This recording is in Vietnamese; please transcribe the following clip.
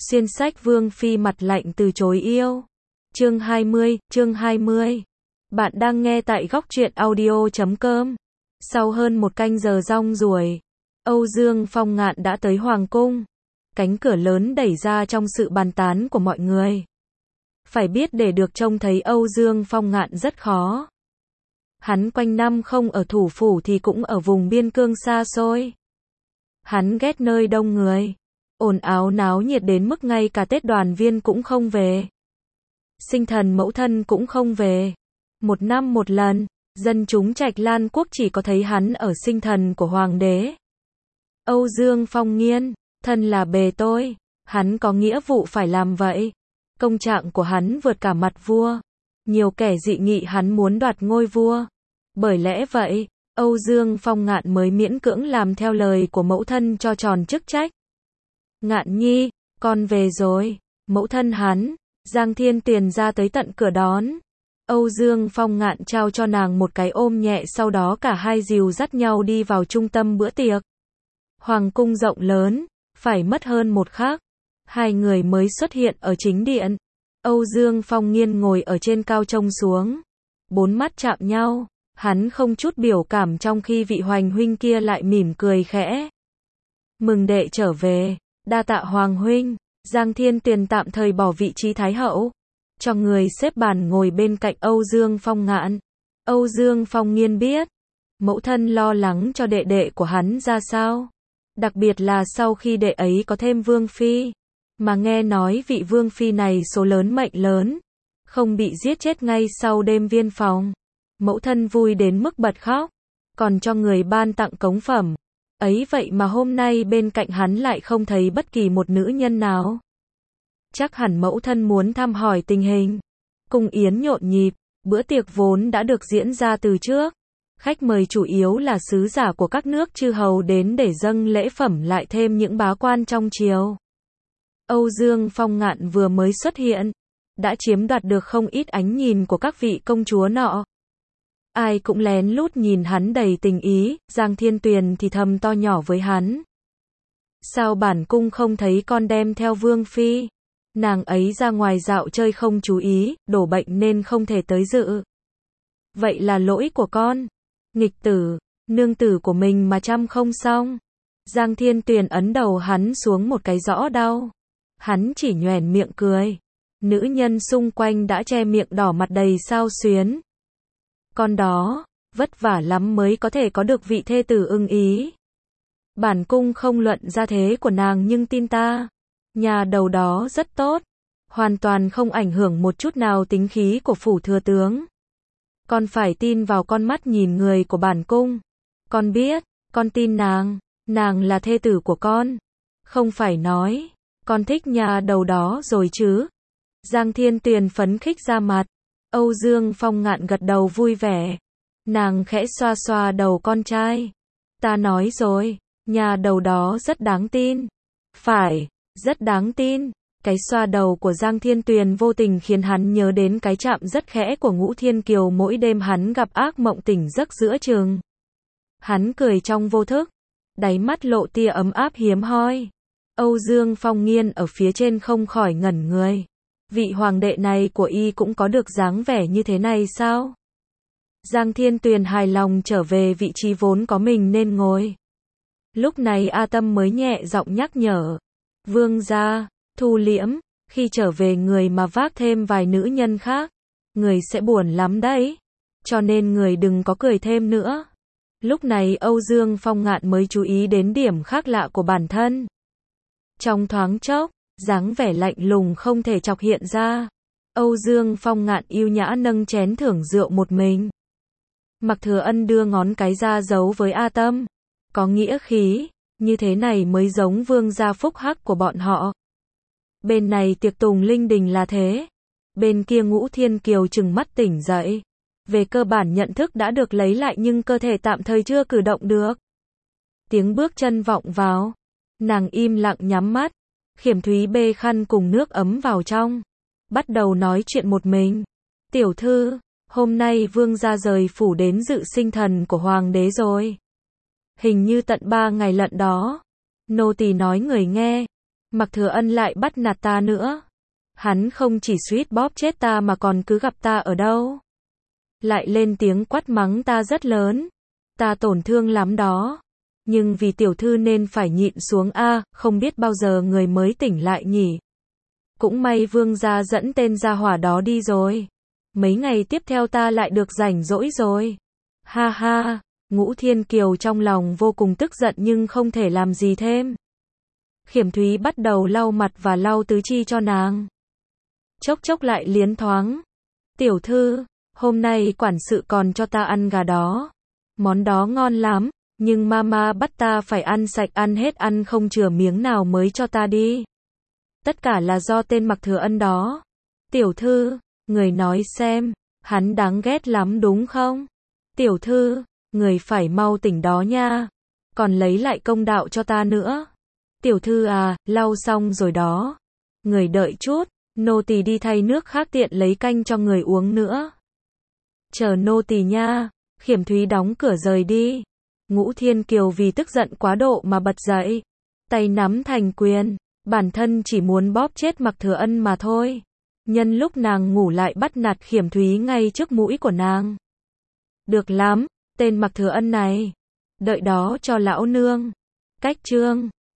Xuyên sách Vương Phi mặt lạnh từ chối yêu. Chương 20. Bạn đang nghe tại góc truyện audio.com. Sau hơn một canh giờ rong ruổi, Âu Dương Phong Ngạn đã tới Hoàng cung. Cánh cửa lớn đẩy ra trong sự bàn tán của mọi người. Phải biết để được trông thấy Âu Dương Phong Ngạn rất khó. Hắn quanh năm không ở thủ phủ thì cũng ở vùng biên cương xa xôi. Hắn ghét nơi đông người, ồn ào náo nhiệt đến mức ngay cả Tết đoàn viên cũng không về. Sinh thần mẫu thân cũng không về. Một năm một lần, dân chúng Trạch Lan quốc chỉ có thấy hắn ở sinh thần của hoàng đế. Âu Dương Phong Nghiên, thân là bề tôi, hắn có nghĩa vụ phải làm vậy. Công trạng của hắn vượt cả mặt vua. Nhiều kẻ dị nghị hắn muốn đoạt ngôi vua. Bởi lẽ vậy, Âu Dương Phong Ngạn mới miễn cưỡng làm theo lời của mẫu thân cho tròn chức trách. Ngạn nhi, con về rồi. Mẫu thân hắn, Giang Thiên Tuyền ra tới tận cửa đón. Âu Dương Phong Ngạn trao cho nàng một cái ôm nhẹ, sau đó cả hai dìu dắt nhau đi vào trung tâm bữa tiệc. Hoàng cung rộng lớn, phải mất hơn một khắc, hai người mới xuất hiện ở chính điện. Âu Dương Phong Nghiên ngồi ở trên cao trông xuống. Bốn mắt chạm nhau, hắn không chút biểu cảm trong khi vị Hoành huynh kia lại mỉm cười khẽ. Mừng đệ trở về, đa tạ Hoàng huynh. Giang Thiên Tuyền tạm thời bỏ vị trí thái hậu, cho người xếp bàn ngồi bên cạnh Âu Dương Phong Ngạn. Âu Dương Phong Nghiên biết, mẫu thân lo lắng cho đệ đệ của hắn ra sao. Đặc biệt là sau khi đệ ấy có thêm Vương Phi. Mà nghe nói vị Vương Phi này số lớn mệnh lớn, không bị giết chết ngay sau đêm viên phòng. Mẫu thân vui đến mức bật khóc, còn cho người ban tặng cống phẩm. Ấy vậy mà hôm nay bên cạnh hắn lại không thấy bất kỳ một nữ nhân nào. Chắc hẳn mẫu thân muốn thăm hỏi tình hình. Cung yến nhộn nhịp, bữa tiệc vốn đã được diễn ra từ trước. Khách mời chủ yếu là sứ giả của các nước chư hầu đến để dâng lễ phẩm, lại thêm những bá quan trong triều. Âu Dương Phong Ngạn vừa mới xuất hiện, đã chiếm đoạt được không ít ánh nhìn của các vị công chúa nọ. Ai cũng lén lút nhìn hắn đầy tình ý. Giang Thiên Tuyền thì thầm to nhỏ với hắn. Sao bản cung không thấy con đem theo Vương Phi? Nàng ấy ra ngoài dạo chơi không chú ý, đổ bệnh nên không thể tới dự. Vậy là lỗi của con. Nghịch tử, nương tử của mình mà chăm không xong. Giang Thiên Tuyền ấn đầu hắn xuống một cái rõ đau. Hắn chỉ nhoẻn miệng cười. Nữ nhân xung quanh đã che miệng đỏ mặt đầy xao xuyến. Con đó, vất vả lắm mới có thể có được vị thê tử ưng ý. Bản cung không luận gia thế của nàng nhưng tin ta, nhà đầu đó rất tốt, hoàn toàn không ảnh hưởng một chút nào tính khí của phủ thừa tướng. Con phải tin vào con mắt nhìn người của bản cung. Con biết, con tin nàng là thê tử của con. Không phải nói, con thích nhà đầu đó rồi chứ. Giang Thiên Tuyền phấn khích ra mặt. Âu Dương Phong Ngạn gật đầu vui vẻ. Nàng khẽ xoa xoa đầu con trai. Ta nói rồi, nhà đầu đó rất đáng tin. Phải, rất đáng tin. Cái xoa đầu của Giang Thiên Tuyền vô tình khiến hắn nhớ đến cái chạm rất khẽ của Ngũ Thiên Kiều mỗi đêm hắn gặp ác mộng tỉnh giấc giữa chừng. Hắn cười trong vô thức, đáy mắt lộ tia ấm áp hiếm hoi. Âu Dương Phong Nghiên ở phía trên không khỏi ngẩn người. Vị hoàng đệ này của y cũng có được dáng vẻ như thế này sao? Giang Thiên Tuyền hài lòng trở về vị trí vốn có mình nên ngồi. Lúc này A Tâm mới nhẹ giọng nhắc nhở. Vương gia, thu liễm, khi trở về người mà vác thêm vài nữ nhân khác, người sẽ buồn lắm đấy. Cho nên người đừng có cười thêm nữa. Lúc này Âu Dương Phong Ngạn mới chú ý đến điểm khác lạ của bản thân. Trong thoáng chốc, dáng vẻ lạnh lùng không thể chọc hiện ra. Âu Dương Phong Ngạn yêu nhã nâng chén thưởng rượu một mình. Mạc Thừa Ân đưa ngón cái ra giấu với A Tâm. Có nghĩa khí, như thế này mới giống vương gia phúc hắc của bọn họ. Bên này tiệc tùng linh đình là thế. Bên kia Ngũ Thiên Kiều chừng mắt tỉnh dậy. Về cơ bản nhận thức đã được lấy lại nhưng cơ thể tạm thời chưa cử động được. Tiếng bước chân vọng vào. Nàng im lặng nhắm mắt. Khiểm Thúy bê khăn cùng nước ấm vào trong. Bắt đầu nói chuyện một mình. Tiểu thư, hôm nay vương gia rời phủ đến dự sinh thần của hoàng đế rồi. Hình như tận 3 ngày lận đó. Nô tỳ nói người nghe. Mạc Thừa Ân lại bắt nạt ta nữa. Hắn không chỉ suýt bóp chết ta mà còn cứ gặp ta ở đâu lại lên tiếng quát mắng ta rất lớn. Ta tổn thương lắm đó. Nhưng vì tiểu thư nên phải nhịn xuống a, không biết bao giờ người mới tỉnh lại nhỉ. Cũng may vương gia dẫn tên gia hỏa đó đi rồi. Mấy ngày tiếp theo ta lại được rảnh rỗi rồi. Ha ha, Ngũ Thiên Kiều trong lòng vô cùng tức giận nhưng không thể làm gì thêm. Khiểm Thúy bắt đầu lau mặt và lau tứ chi cho nàng. Chốc chốc lại liến thoáng. Tiểu thư, hôm nay quản sự còn cho ta ăn gà đó. Món đó ngon lắm, nhưng mama bắt ta phải ăn sạch ăn hết ăn không chừa miếng nào mới cho ta đi. Tất cả là do tên Mạc Thừa Ân đó. Tiểu thư, người nói xem, hắn đáng ghét lắm đúng không? Tiểu thư, người phải mau tỉnh đó nha. Còn lấy lại công đạo cho ta nữa. Tiểu thư à, lau xong rồi đó. Người đợi chút, nô tỳ đi thay nước khác tiện lấy canh cho người uống nữa. Chờ nô tỳ nha. Khiểm Thúy đóng cửa rời đi. Ngũ Thiên Kiều vì tức giận quá độ mà bật dậy. Tay nắm thành quyền. Bản thân chỉ muốn bóp chết Mạc Thừa Ân mà thôi. Nhân lúc nàng ngủ lại bắt nạt Khiểm Thúy ngay trước mũi của nàng. Được lắm, tên Mạc Thừa Ân này. Đợi đó cho lão nương. Cách chương